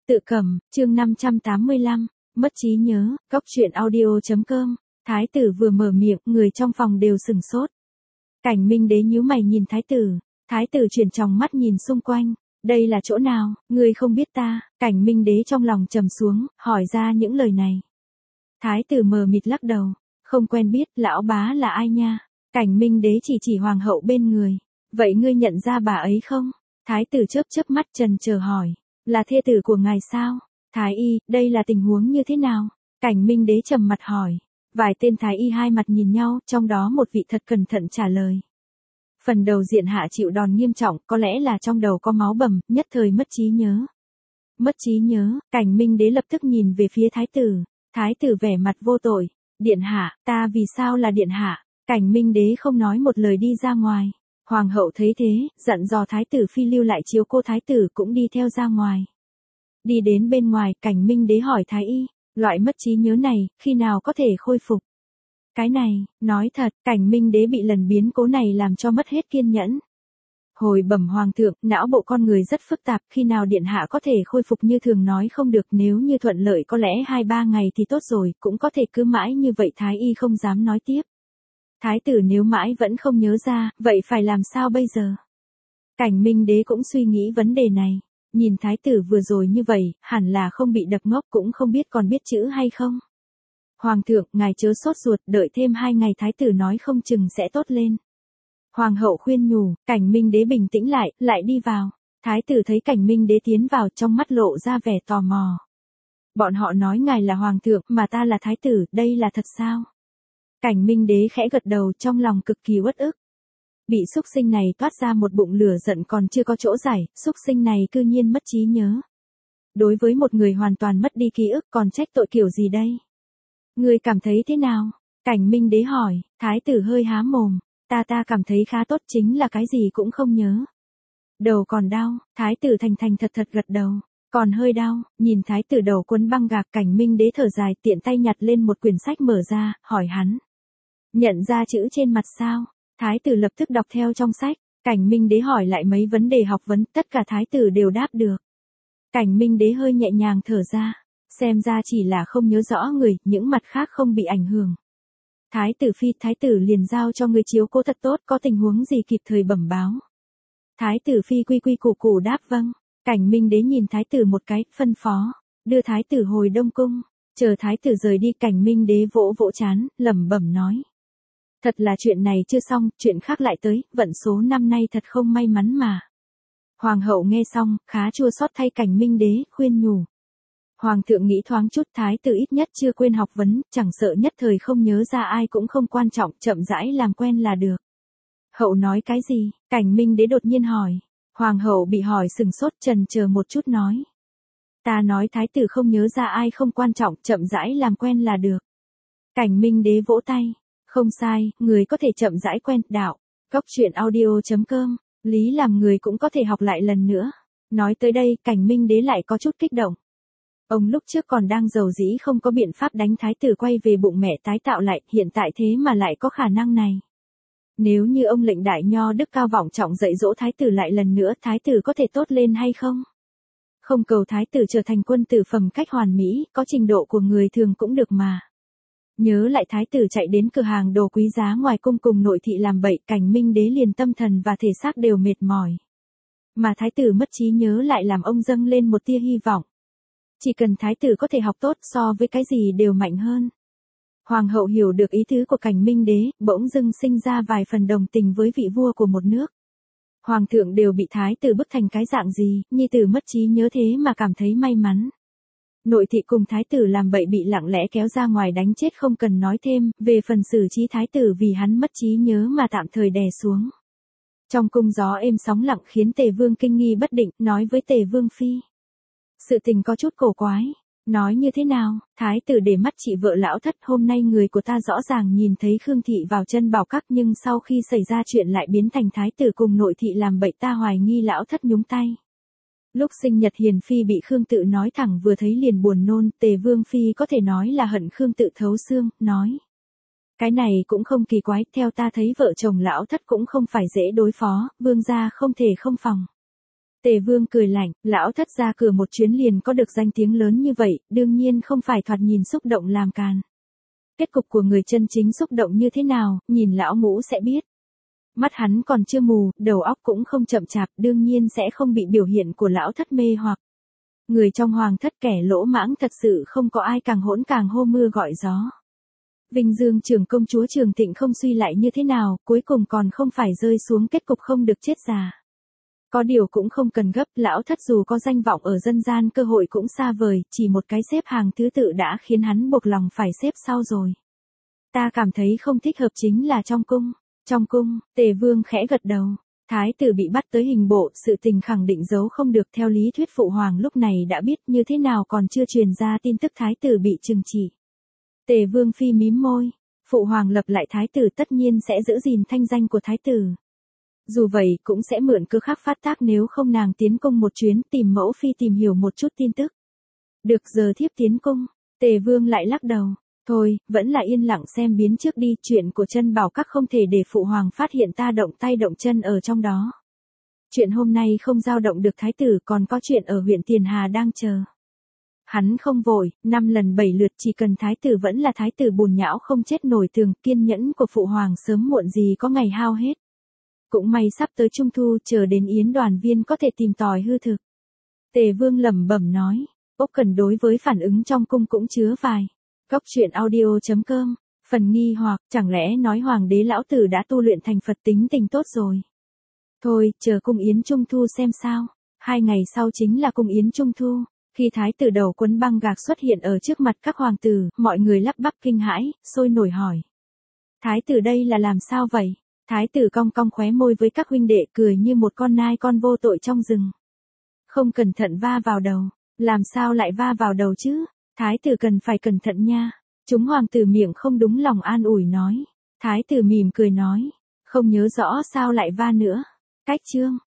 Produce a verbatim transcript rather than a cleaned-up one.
Tự cầm, chương năm trăm tám mươi lăm, mất trí nhớ, góc truyện audio.com, thái tử vừa mở miệng, người trong phòng đều sừng sốt. Cảnh Minh Đế nhíu mày nhìn thái tử, thái tử chuyển tròng mắt nhìn xung quanh, đây là chỗ nào, ngươi không biết ta, Cảnh Minh Đế trong lòng trầm xuống, hỏi ra những lời này. Thái tử mờ mịt lắc đầu, không quen biết, lão bá là ai nha, Cảnh Minh Đế chỉ chỉ hoàng hậu bên người, vậy ngươi nhận ra bà ấy không? Thái tử chớp chớp mắt trần chờ hỏi. Là thê tử của ngài sao? Thái y, đây là tình huống như thế nào? Cảnh Minh Đế trầm mặt hỏi. Vài tên thái y hai mặt nhìn nhau, trong đó một vị thật cẩn thận trả lời. Phần đầu diện hạ chịu đòn nghiêm trọng, có lẽ là trong đầu có máu bầm, nhất thời mất trí nhớ. Mất trí nhớ, Cảnh Minh Đế lập tức nhìn về phía thái tử. Thái tử vẻ mặt vô tội. Điện hạ, ta vì sao là điện hạ? Cảnh Minh Đế không nói một lời đi ra ngoài. Hoàng hậu thấy thế, dặn dò thái tử phi lưu lại chiếu cô, thái tử cũng đi theo ra ngoài. Đi đến bên ngoài, Cảnh Minh Đế hỏi thái y, loại mất trí nhớ này, khi nào có thể khôi phục? Cái này, nói thật, Cảnh Minh Đế bị lần biến cố này làm cho mất hết kiên nhẫn. Hồi bẩm hoàng thượng, não bộ con người rất phức tạp, khi nào điện hạ có thể khôi phục như thường nói không được, nếu như thuận lợi có lẽ hai ba ngày thì tốt rồi, cũng có thể cứ mãi như vậy, thái y không dám nói tiếp. Thái tử nếu mãi vẫn không nhớ ra, vậy phải làm sao bây giờ? Cảnh Minh Đế cũng suy nghĩ vấn đề này. Nhìn thái tử vừa rồi như vậy, hẳn là không bị đập ngốc, cũng không biết còn biết chữ hay không. Hoàng thượng, ngài chớ sốt ruột, đợi thêm hai ngày thái tử nói không chừng sẽ tốt lên. Hoàng hậu khuyên nhủ, Cảnh Minh Đế bình tĩnh lại, lại đi vào. Thái tử thấy Cảnh Minh Đế tiến vào, trong mắt lộ ra vẻ tò mò. Bọn họ nói ngài là hoàng thượng, mà ta là thái tử, đây là thật sao? Cảnh Minh Đế khẽ gật đầu, trong lòng cực kỳ uất ức. Bị xúc sinh này toát ra một bụng lửa giận còn chưa có chỗ giải, xúc sinh này cư nhiên mất trí nhớ. Đối với một người hoàn toàn mất đi ký ức còn trách tội kiểu gì đây? Ngươi cảm thấy thế nào? Cảnh Minh Đế hỏi, thái tử hơi há mồm, ta ta cảm thấy khá tốt, chính là cái gì cũng không nhớ. Đầu còn đau, thái tử thành thành thật thật gật đầu, còn hơi đau, nhìn thái tử đầu quấn băng gạc, Cảnh Minh Đế thở dài, tiện tay nhặt lên một quyển sách mở ra, hỏi hắn. Nhận ra chữ trên mặt sao? Thái tử lập tức đọc theo trong sách. Cảnh Minh Đế hỏi lại mấy vấn đề học vấn, tất cả thái tử đều đáp được. Cảnh Minh Đế hơi nhẹ nhàng thở ra, xem ra chỉ là không nhớ rõ người, những mặt khác không bị ảnh hưởng. Thái tử phi, thái tử liền giao cho người chiếu cố thật tốt, có tình huống gì kịp thời bẩm báo. Thái tử phi quy quy củ củ đáp vâng. Cảnh Minh Đế nhìn thái tử một cái, phân phó, đưa thái tử hồi Đông Cung. Chờ thái tử rời đi, Cảnh Minh Đế vỗ vỗ trán, lẩm bẩm nói. Thật là chuyện này chưa xong, chuyện khác lại tới, vận số năm nay thật không may mắn mà. Hoàng hậu nghe xong, khá chua xót thay Cảnh Minh Đế, khuyên nhủ. Hoàng thượng nghĩ thoáng chút, thái tử ít nhất chưa quên học vấn, chẳng sợ nhất thời không nhớ ra ai cũng không quan trọng, chậm rãi làm quen là được. Hậu nói cái gì? Cảnh Minh Đế đột nhiên hỏi. Hoàng hậu bị hỏi sừng sốt, trần chờ một chút nói. Ta nói thái tử không nhớ ra ai không quan trọng, chậm rãi làm quen là được. Cảnh Minh Đế vỗ tay. Không sai, người có thể chậm rãi quen, đạo. Góc truyện audio.com, lý làm người cũng có thể học lại lần nữa. Nói tới đây, Cảnh Minh Đế lại có chút kích động. Ông lúc trước còn đang giàu dĩ không có biện pháp đánh thái tử quay về bụng mẹ tái tạo lại, hiện tại thế mà lại có khả năng này. Nếu như ông lệnh đại nho đức cao vọng trọng dạy dỗ thái tử lại lần nữa, thái tử có thể tốt lên hay không? Không cầu thái tử trở thành quân tử phẩm cách hoàn mỹ, có trình độ của người thường cũng được mà. Nhớ lại thái tử chạy đến cửa hàng đồ quý giá ngoài cung cùng nội thị làm bậy, Cảnh Minh Đế liền tâm thần và thể xác đều mệt mỏi. Mà thái tử mất trí nhớ lại làm ông dâng lên một tia hy vọng. Chỉ cần thái tử có thể học tốt, so với cái gì đều mạnh hơn. Hoàng hậu hiểu được ý tứ của Cảnh Minh Đế, bỗng dưng sinh ra vài phần đồng tình với vị vua của một nước. Hoàng thượng đều bị thái tử bức thành cái dạng gì, nhi tử mất trí nhớ thế mà cảm thấy may mắn. Nội thị cùng thái tử làm bậy bị lặng lẽ kéo ra ngoài đánh chết không cần nói thêm, về phần xử trí thái tử vì hắn mất trí nhớ mà tạm thời đè xuống. Trong cung gió êm sóng lặng khiến Tề Vương kinh nghi bất định, nói với Tề Vương phi. Sự tình có chút cổ quái, nói như thế nào, thái tử để mắt chị vợ lão thất, hôm nay người của ta rõ ràng nhìn thấy Khương thị vào chân bảo các, nhưng sau khi xảy ra chuyện lại biến thành thái tử cùng nội thị làm bậy, ta hoài nghi lão thất nhúng tay. Lúc sinh nhật hiền phi bị Khương Tự nói thẳng vừa thấy liền buồn nôn, Tề Vương phi có thể nói là hận Khương Tự thấu xương, nói. Cái này cũng không kỳ quái, theo ta thấy vợ chồng lão thất cũng không phải dễ đối phó, vương gia không thể không phòng. Tề Vương cười lạnh, lão thất ra cửa một chuyến liền có được danh tiếng lớn như vậy, đương nhiên không phải thoạt nhìn xúc động làm càn. Kết cục của người chân chính xúc động như thế nào, nhìn lão ngũ sẽ biết. Mắt hắn còn chưa mù, đầu óc cũng không chậm chạp, đương nhiên sẽ không bị biểu hiện của lão thất mê hoặc. Người trong hoàng thất kẻ lỗ mãng thật sự không có ai càng hỗn càng hô mưa gọi gió. Vinh Dương trưởng công chúa Trường Thịnh không suy lại như thế nào, cuối cùng còn không phải rơi xuống kết cục không được chết già. Có điều cũng không cần gấp, lão thất dù có danh vọng ở dân gian cơ hội cũng xa vời, chỉ một cái xếp hàng thứ tự đã khiến hắn buộc lòng phải xếp sau rồi. Ta cảm thấy không thích hợp chính là trong cung. Trong cung, Tề Vương khẽ gật đầu. Thái tử bị bắt tới hình bộ, sự tình khẳng định giấu không được, theo lý thuyết phụ hoàng lúc này đã biết, như thế nào còn chưa truyền ra tin tức thái tử bị trừng trị. Tề Vương phi mím môi, phụ hoàng lập lại thái tử tất nhiên sẽ giữ gìn thanh danh của thái tử. Dù vậy cũng sẽ mượn cơ khắc phát tác nếu không nàng tiến cung một chuyến tìm mẫu phi tìm hiểu một chút tin tức. Được giờ thiếp tiến cung, Tề Vương lại lắc đầu. Thôi, vẫn là yên lặng xem biến trước đi, chuyện của Trân Bảo Các không thể để phụ hoàng phát hiện ta động tay động chân ở trong đó. Chuyện hôm nay không dao động được thái tử, còn có chuyện ở huyện Tiền Hà đang chờ. Hắn không vội, năm lần bảy lượt, chỉ cần thái tử vẫn là thái tử bùn nhão không chết nổi tường, kiên nhẫn của phụ hoàng sớm muộn gì có ngày hao hết. Cũng may sắp tới trung thu, chờ đến yến đoàn viên có thể tìm tòi hư thực. Tề Vương lẩm bẩm nói, Úc Cần đối với phản ứng trong cung cũng chứa vài. Góc truyện audio chấm com, phần nghi hoặc, chẳng lẽ nói hoàng đế lão tử đã tu luyện thành Phật tính tình tốt rồi. Thôi, chờ cung yến trung thu xem sao. Hai ngày sau chính là cung yến trung thu, khi thái tử đầu quấn băng gạc xuất hiện ở trước mặt các hoàng tử, mọi người lắp bắp kinh hãi, sôi nổi hỏi. Thái tử đây là làm sao vậy? Thái tử cong cong khóe môi với các huynh đệ, cười như một con nai con vô tội trong rừng. Không cẩn thận va vào đầu, làm sao lại va vào đầu chứ? Thái tử cần phải cẩn thận nha. Chúng hoàng tử miệng không đúng lòng an ủi nói. Thái tử mỉm cười nói, không nhớ rõ sao lại va nữa. Cách chương.